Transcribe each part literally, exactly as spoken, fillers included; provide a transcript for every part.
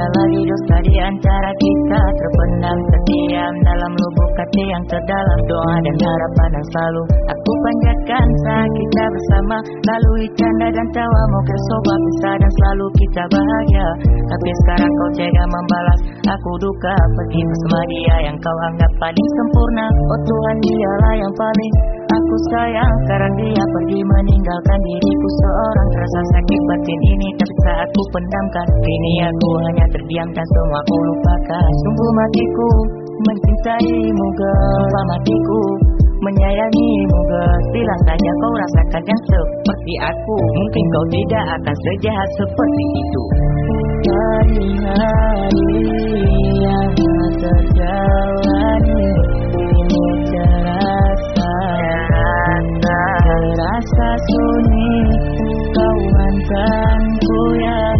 lagi dosa di antara kita, terpendam terdiam dalam lubuk hati yang terdalam. Doa dan harapan yang selalu aku panjatkan saat kita bersama, lalui canda dan tawa, moga sobat bisa dan selalu kita bahagia. Tapi sekarang kau tega membalas aku duka, pergi bersama dia yang kau anggap paling sempurna. Oh Tuhan, dialah yang paling aku sayang, sekarang dia pergi meninggalkan diriku seorang. Rasa sakit batin ini tak bisa aku pendamkan, kini aku hanya terdiam dan semua aku lupakan. Sungguh matiku mencintaimu girl, matiku menyayangimu girl. Bilang saja kau rasakan yang seperti aku, mungkin kau tidak akan sejahat seperti itu. Hari-hari yang terjalani ini terasa, terasa sunyi. Kau mantanku yang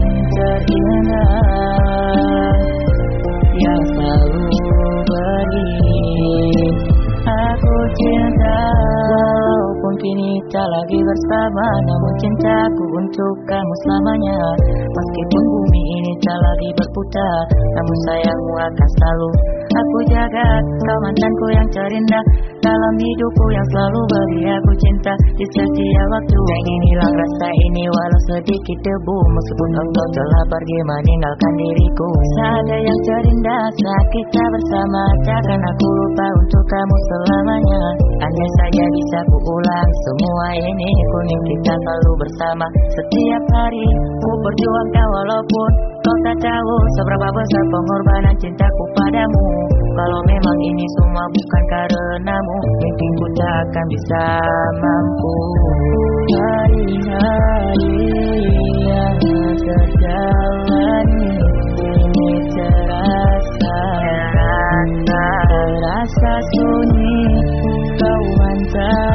terindah, yang selalu beri aku cinta. Walaupun kini tak lagi bersama, namun cintaku untuk kamu selamanya. Meskipun bumi ini tak lagi berputar, namun sayangmu akan selalu aku jaga. Kau mantanku yang terindah dalam hidupku, yang selalu beri aku cinta di setiap waktu. Ingin hilang rasa ini walau sedikit debu, meskipun engkau telah pergi meninggalkan diriku. Ada yang terindah saat kita bersama, takkan aku lupa untuk kamu selamanya. Andai saja bisa ku ulang semua ini, kuning kita selalu bersama setiap hari. Ku perjuangkan walaupun kau tak tahu seberapa besar pengorbanan cintaku padamu. Kalau memang ini semua bukan karenamu, mungkin ku tak akan bisa mampu. Hari-hari yang terjalani ini terasa, terasa sunyi. Kau mantan